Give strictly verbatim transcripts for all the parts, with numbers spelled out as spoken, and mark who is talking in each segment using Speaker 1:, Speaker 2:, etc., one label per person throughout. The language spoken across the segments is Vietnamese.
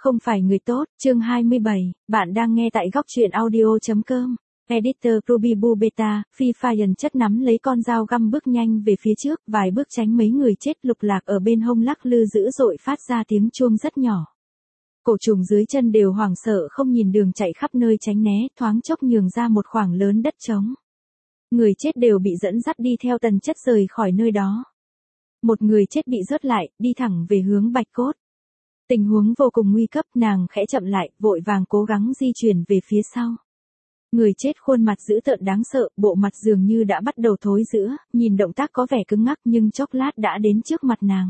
Speaker 1: Không phải người tốt, chương hai mươi bảy, bạn đang nghe tại góc truyện audio.com. Editor Ruby Boo Beta, Phi Phayan chất nắm lấy con dao găm bước nhanh về phía trước, vài bước tránh mấy người chết lục lạc ở bên hông lắc lư dữ dội phát ra tiếng chuông rất nhỏ. Cổ trùng dưới chân đều hoảng sợ không nhìn đường chạy khắp nơi tránh né, thoáng chốc nhường ra một khoảng lớn đất trống. Người chết đều bị dẫn dắt đi theo tần chất rời khỏi nơi đó. Một người chết bị rớt lại, đi thẳng về hướng Bạch Cốt. Tình huống vô cùng nguy cấp, nàng khẽ chậm lại, vội vàng cố gắng di chuyển về phía sau. Người chết khuôn mặt dữ tợn đáng sợ, bộ mặt dường như đã bắt đầu thối rữa, nhìn động tác có vẻ cứng ngắc nhưng chốc lát đã đến trước mặt nàng.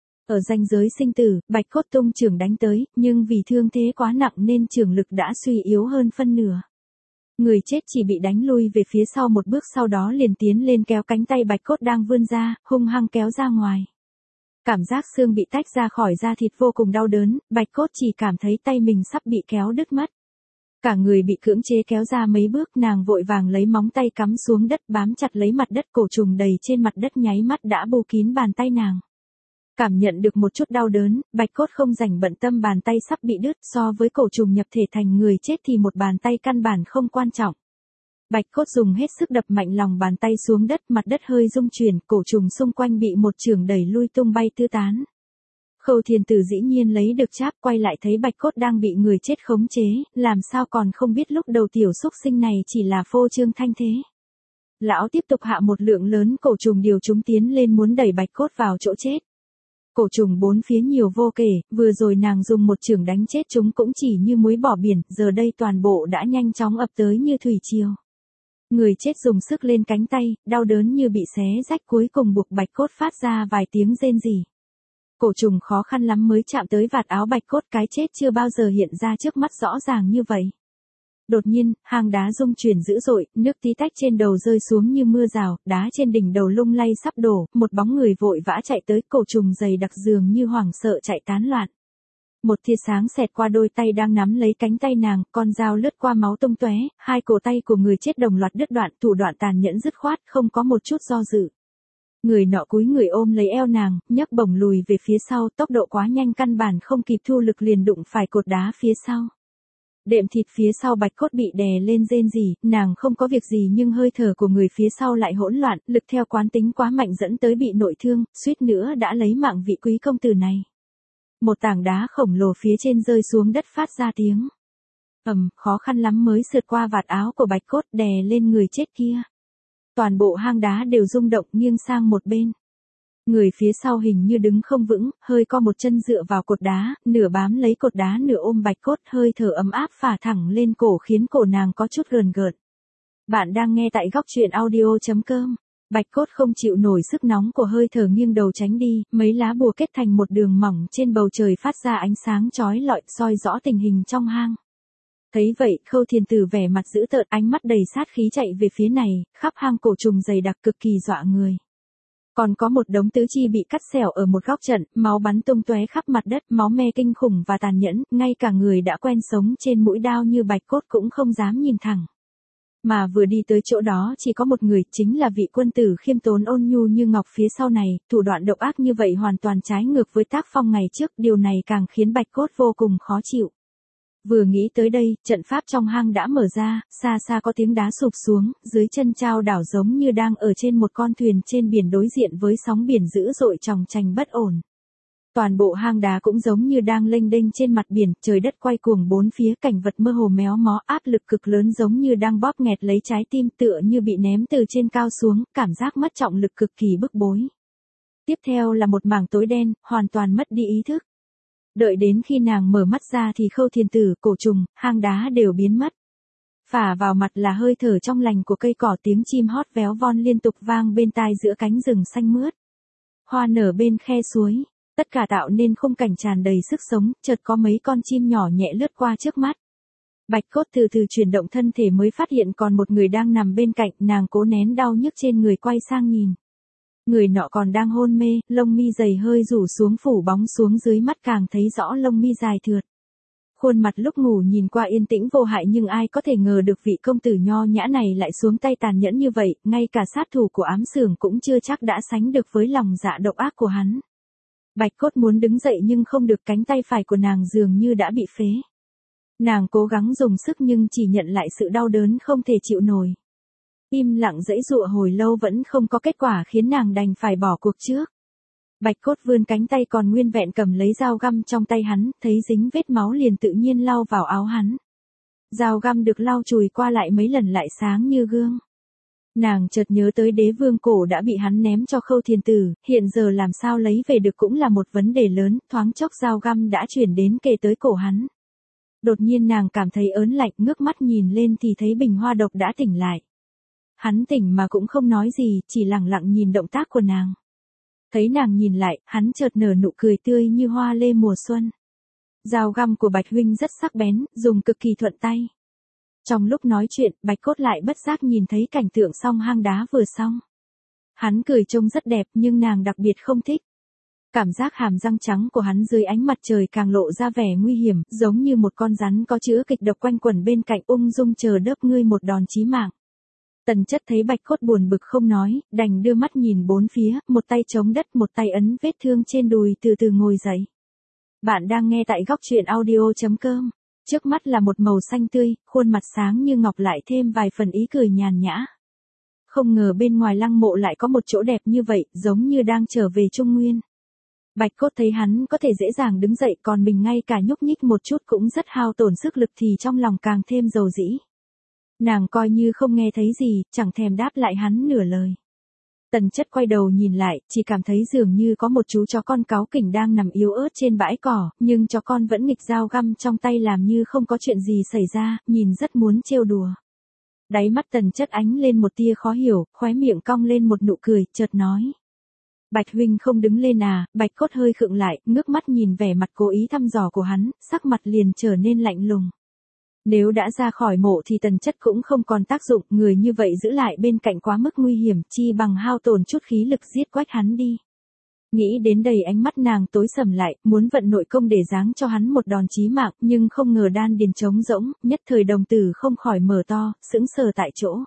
Speaker 1: Ở ranh giới sinh tử, Bạch Cốt tung chưởng đánh tới, nhưng vì thương thế quá nặng nên chưởng lực đã suy yếu hơn phân nửa. Người chết chỉ bị đánh lui về phía sau một bước, sau đó liền tiến lên kéo cánh tay Bạch Cốt đang vươn ra, hung hăng kéo ra ngoài. Cảm giác xương bị tách ra khỏi da thịt vô cùng đau đớn, Bạch Cốt chỉ cảm thấy tay mình sắp bị kéo đứt mất. Cả người bị cưỡng chế kéo ra mấy bước, nàng vội vàng lấy móng tay cắm xuống đất bám chặt lấy mặt đất, cổ trùng đầy trên mặt đất nháy mắt đã bù kín bàn tay nàng. Cảm nhận được một chút đau đớn, Bạch Cốt không rảnh bận tâm bàn tay sắp bị đứt, so với cổ trùng nhập thể thành người chết thì một bàn tay căn bản không quan trọng. Bạch Cốt dùng hết sức đập mạnh lòng bàn tay xuống đất, mặt đất hơi rung chuyển, cổ trùng xung quanh bị một chưởng đẩy lui tung bay tứ tán. Khâu Thiền Tử dĩ nhiên lấy được cháp, quay lại thấy Bạch Cốt đang bị người chết khống chế, làm sao còn không biết lúc đầu tiểu xúc sinh này chỉ là phô trương thanh thế. Lão tiếp tục hạ một lượng lớn cổ trùng điều chúng tiến lên muốn đẩy Bạch Cốt vào chỗ chết. Cổ trùng bốn phía nhiều vô kể, vừa rồi nàng dùng một chưởng đánh chết chúng cũng chỉ như muối bỏ biển, giờ đây toàn bộ đã nhanh chóng ập tới như thủy triều. Người chết dùng sức lên cánh tay, đau đớn như bị xé rách, cuối cùng buộc Bạch Cốt phát ra vài tiếng rên rỉ. Cổ trùng khó khăn lắm mới chạm tới vạt áo Bạch Cốt, cái chết chưa bao giờ hiện ra trước mắt rõ ràng như vậy. Đột nhiên, hang đá rung chuyển dữ dội, nước tí tách trên đầu rơi xuống như mưa rào, đá trên đỉnh đầu lung lay sắp đổ, một bóng người vội vã chạy tới, cổ trùng dày đặc dường như hoảng sợ chạy tán loạn. Một tia sáng xẹt qua đôi tay đang nắm lấy cánh tay nàng, con dao lướt qua máu tung tóe, hai cổ tay của người chết đồng loạt đứt đoạn, thủ đoạn tàn nhẫn dứt khoát, không có một chút do dự. Người nọ cúi người ôm lấy eo nàng, nhấc bổng lùi về phía sau, tốc độ quá nhanh căn bản không kịp thu lực liền đụng phải cột đá phía sau. Đệm thịt phía sau Bạch Cốt bị đè lên rên rỉ, nàng không có việc gì nhưng hơi thở của người phía sau lại hỗn loạn, lực theo quán tính quá mạnh dẫn tới bị nội thương, suýt nữa đã lấy mạng vị quý công tử này. Một tảng đá khổng lồ phía trên rơi xuống đất phát ra tiếng ầm, khó khăn lắm mới sượt qua vạt áo của Bạch Cốt đè lên người chết kia. Toàn bộ hang đá đều rung động nghiêng sang một bên. Người phía sau hình như đứng không vững, hơi co một chân dựa vào cột đá, nửa bám lấy cột đá nửa ôm Bạch Cốt, hơi thở ấm áp phả thẳng lên cổ khiến cổ nàng có chút gờn gợn. Bạn đang nghe tại góc truyện audio.com. Bạch Cốt không chịu nổi sức nóng của hơi thở nghiêng đầu tránh đi, mấy lá bùa kết thành một đường mỏng trên bầu trời phát ra ánh sáng chói lọi soi rõ tình hình trong hang. Thấy vậy, Khâu Thiền Tử vẻ mặt dữ tợn, ánh mắt đầy sát khí chạy về phía này, khắp hang cổ trùng dày đặc cực kỳ dọa người. Còn có một đống tứ chi bị cắt xẻo ở một góc trận, máu bắn tung tóe khắp mặt đất, máu me kinh khủng và tàn nhẫn, ngay cả người đã quen sống trên mũi đao như Bạch Cốt cũng không dám nhìn thẳng. Mà vừa đi tới chỗ đó chỉ có một người, chính là vị quân tử khiêm tốn ôn nhu như ngọc phía sau này, thủ đoạn độc ác như vậy hoàn toàn trái ngược với tác phong ngày trước, điều này càng khiến Bạch Cốt vô cùng khó chịu. Vừa nghĩ tới đây, trận pháp trong hang đã mở ra, xa xa có tiếng đá sụp xuống, dưới chân trao đảo giống như đang ở trên một con thuyền trên biển đối diện với sóng biển dữ dội chòng chành bất ổn. Toàn bộ hang đá cũng giống như đang lênh đênh trên mặt biển, trời đất quay cuồng bốn phía, cảnh vật mơ hồ méo mó, áp lực cực lớn giống như đang bóp nghẹt lấy trái tim, tựa như bị ném từ trên cao xuống, cảm giác mất trọng lực cực kỳ bức bối. Tiếp theo là một mảng tối đen, hoàn toàn mất đi ý thức. Đợi đến khi nàng mở mắt ra thì Khâu Thiền Tử, cổ trùng, hang đá đều biến mất. Phả vào mặt là hơi thở trong lành của cây cỏ, tiếng chim hót véo von liên tục vang bên tai giữa cánh rừng xanh mướt. Hoa nở bên khe suối, tất cả tạo nên khung cảnh tràn đầy sức sống, chợt có mấy con chim nhỏ nhẹ lướt qua trước mắt. Bạch Cốt từ từ chuyển động thân thể mới phát hiện còn một người đang nằm bên cạnh, nàng cố nén đau nhức trên người quay sang nhìn. Người nọ còn đang hôn mê, lông mi dày hơi rủ xuống phủ bóng xuống dưới mắt càng thấy rõ lông mi dài thượt. Khuôn mặt lúc ngủ nhìn qua yên tĩnh vô hại nhưng ai có thể ngờ được vị công tử nho nhã này lại xuống tay tàn nhẫn như vậy, ngay cả sát thủ của ám xưởng cũng chưa chắc đã sánh được với lòng dạ độc ác của hắn. Bạch Cốt muốn đứng dậy nhưng không được, cánh tay phải của nàng dường như đã bị phế. Nàng cố gắng dùng sức nhưng chỉ nhận lại sự đau đớn không thể chịu nổi. Im lặng giãy giụa hồi lâu vẫn không có kết quả khiến nàng đành phải bỏ cuộc trước. Bạch Cốt vươn cánh tay còn nguyên vẹn cầm lấy dao găm trong tay hắn, thấy dính vết máu liền tự nhiên lau vào áo hắn. Dao găm được lau chùi qua lại mấy lần lại sáng như gương. Nàng chợt nhớ tới đế vương cổ đã bị hắn ném cho Khâu Thiền Tử, hiện giờ làm sao lấy về được cũng là một vấn đề lớn, thoáng chốc dao găm đã chuyển đến kề tới cổ hắn. Đột nhiên nàng cảm thấy ớn lạnh, ngước mắt nhìn lên thì thấy bình hoa độc đã tỉnh lại. Hắn tỉnh mà cũng không nói gì, chỉ lặng lặng nhìn động tác của nàng. Thấy nàng nhìn lại, hắn chợt nở nụ cười tươi như hoa lê mùa xuân. Dao găm của Bạch huynh rất sắc bén, dùng cực kỳ thuận tay. Trong lúc nói chuyện, Bạch Cốt lại bất giác nhìn thấy cảnh tượng song hang đá vừa xong. Hắn cười trông rất đẹp nhưng nàng đặc biệt không thích. Cảm giác hàm răng trắng của hắn dưới ánh mặt trời càng lộ ra vẻ nguy hiểm, giống như một con rắn có chữa kịch độc quanh quẩn bên cạnh, ung dung chờ đớp ngươi một đòn chí mạng. Tần Chất thấy Bạch Cốt buồn bực không nói, đành đưa mắt nhìn bốn phía, một tay chống đất một tay ấn vết thương trên đùi từ từ ngồi dậy. Bạn đang nghe tại góc truyện audio chấm com. Trước mắt là một màu xanh tươi, khuôn mặt sáng như ngọc lại thêm vài phần ý cười nhàn nhã. Không ngờ bên ngoài lăng mộ lại có một chỗ đẹp như vậy, giống như đang trở về Trung Nguyên. Bạch Cốt thấy hắn có thể dễ dàng đứng dậy, còn mình ngay cả nhúc nhích một chút cũng rất hao tổn sức lực thì trong lòng càng thêm dầu dĩ. Nàng coi như không nghe thấy gì, chẳng thèm đáp lại hắn nửa lời. Tần Chất quay đầu nhìn lại, chỉ cảm thấy dường như có một chú chó con cáu kỉnh đang nằm yếu ớt trên bãi cỏ, nhưng chó con vẫn nghịch dao găm trong tay làm như không có chuyện gì xảy ra, nhìn rất muốn trêu đùa. Đáy mắt Tần Chất ánh lên một tia khó hiểu, khóe miệng cong lên một nụ cười, chợt nói. Bạch huynh không đứng lên à? Bạch Cốt hơi khựng lại, ngước mắt nhìn vẻ mặt cố ý thăm dò của hắn, sắc mặt liền trở nên lạnh lùng. Nếu đã ra khỏi mộ thì Tần Chất cũng không còn tác dụng, người như vậy giữ lại bên cạnh quá mức nguy hiểm, chi bằng hao tổn chút khí lực giết quách hắn đi. Nghĩ đến đây ánh mắt nàng tối sầm lại, muốn vận nội công để giáng cho hắn một đòn chí mạng, nhưng không ngờ đan điền trống rỗng, nhất thời đồng tử không khỏi mở to, sững sờ tại chỗ.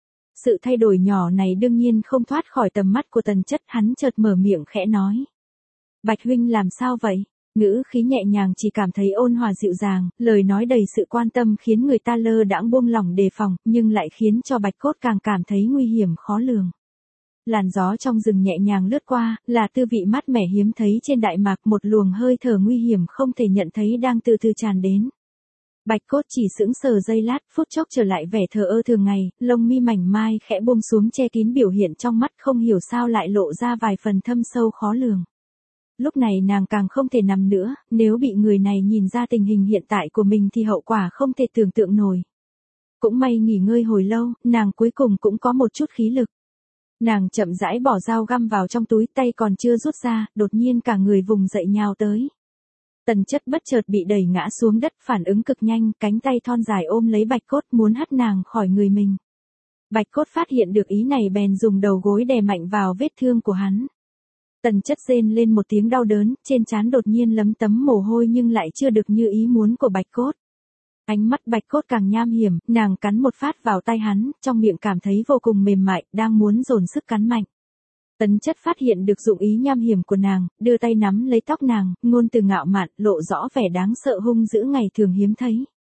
Speaker 1: Sự thay đổi nhỏ này đương nhiên không thoát khỏi tầm mắt của Tần Chất, hắn chợt mở miệng khẽ nói. Bạch huynh làm sao vậy? Ngữ khí nhẹ nhàng chỉ cảm thấy ôn hòa dịu dàng, lời nói đầy sự quan tâm khiến người ta lơ đãng buông lỏng đề phòng, nhưng lại khiến cho Bạch Cốt càng cảm thấy nguy hiểm khó lường. Làn gió trong rừng nhẹ nhàng lướt qua, là tư vị mát mẻ hiếm thấy trên Đại Mạc, một luồng hơi thở nguy hiểm không thể nhận thấy đang từ từ tràn đến. Bạch Cốt chỉ sững sờ giây lát, phút chốc trở lại vẻ thờ ơ thường ngày, lông mi mảnh mai khẽ buông xuống che kín biểu hiện trong mắt, không hiểu sao lại lộ ra vài phần thâm sâu khó lường. Lúc này nàng càng không thể nằm nữa, nếu bị người này nhìn ra tình hình hiện tại của mình thì hậu quả không thể tưởng tượng nổi. Cũng may nghỉ ngơi hồi lâu, nàng cuối cùng cũng có một chút khí lực. Nàng chậm rãi bỏ dao găm vào trong túi, tay còn chưa rút ra, đột nhiên cả người vùng dậy nhào tới. Tần Chất bất chợt bị đẩy ngã xuống đất, phản ứng cực nhanh, cánh tay thon dài ôm lấy Bạch Cốt muốn hất nàng khỏi người mình. Bạch Cốt phát hiện được ý này bèn dùng đầu gối đè mạnh vào vết thương của hắn. Tần Chất rên lên một tiếng đau đớn, trên trán đột nhiên lấm tấm mồ hôi nhưng lại chưa được như ý muốn của Bạch Cốt. Ánh mắt Bạch Cốt càng nham hiểm, nàng cắn một phát vào tay hắn, trong miệng cảm thấy vô cùng mềm mại, đang muốn dồn sức cắn mạnh. Tần Chất phát hiện được dụng ý nham hiểm của nàng, đưa tay nắm lấy tóc nàng, ngôn từ ngạo mạn, lộ rõ vẻ đáng sợ hung dữ ngày thường hiếm thấy.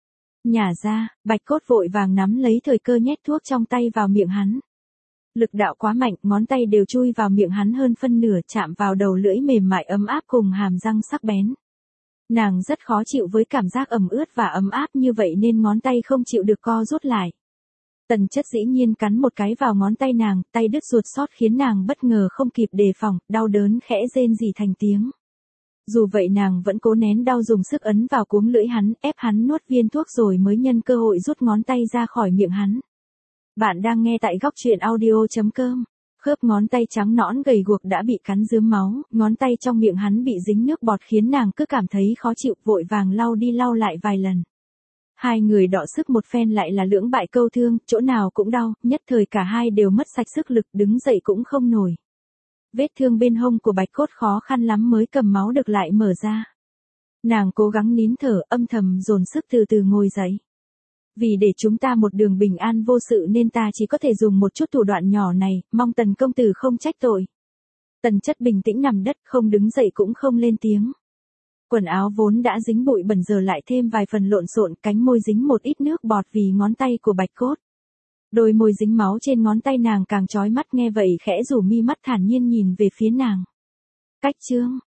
Speaker 1: Nhả ra, Bạch Cốt vội vàng nắm lấy thời cơ nhét thuốc trong tay vào miệng hắn. Lực đạo quá mạnh, ngón tay đều chui vào miệng hắn hơn phân nửa, chạm vào đầu lưỡi mềm mại ấm áp cùng hàm răng sắc bén. Nàng rất khó chịu với cảm giác ẩm ướt và ấm áp như vậy nên ngón tay không chịu được co rút lại. Tần Chất dĩ nhiên cắn một cái vào ngón tay nàng, tay đứt ruột sót khiến nàng bất ngờ không kịp đề phòng, đau đớn khẽ rên rỉ thành tiếng. Dù vậy nàng vẫn cố nén đau dùng sức ấn vào cuống lưỡi hắn, ép hắn nuốt viên thuốc rồi mới nhân cơ hội rút ngón tay ra khỏi miệng hắn. Bạn đang nghe tại góc truyện audio chấm com. Khớp ngón tay trắng nõn gầy guộc đã bị cắn rướm máu, ngón tay trong miệng hắn bị dính nước bọt khiến nàng cứ cảm thấy khó chịu, vội vàng lau đi lau lại vài lần. Hai người đọ sức một phen lại là lưỡng bại câu thương, chỗ nào cũng đau, nhất thời cả hai đều mất sạch sức lực, đứng dậy cũng không nổi. Vết thương bên hông của Bạch Cốt khó khăn lắm mới cầm máu được lại mở ra. Nàng cố gắng nín thở, âm thầm dồn sức từ từ ngồi dậy. Vì để chúng ta một đường bình an vô sự nên ta chỉ có thể dùng một chút thủ đoạn nhỏ này, mong Tần công tử không trách tội. Tần Chất bình tĩnh nằm đất, không đứng dậy cũng không lên tiếng. Quần áo vốn đã dính bụi bẩn giờ lại thêm vài phần lộn xộn, cánh môi dính một ít nước bọt vì ngón tay của Bạch Cốt. Đôi môi dính máu trên ngón tay nàng càng chói mắt, nghe vậy khẽ rủ mi mắt thản nhiên nhìn về phía nàng. Cách Trương,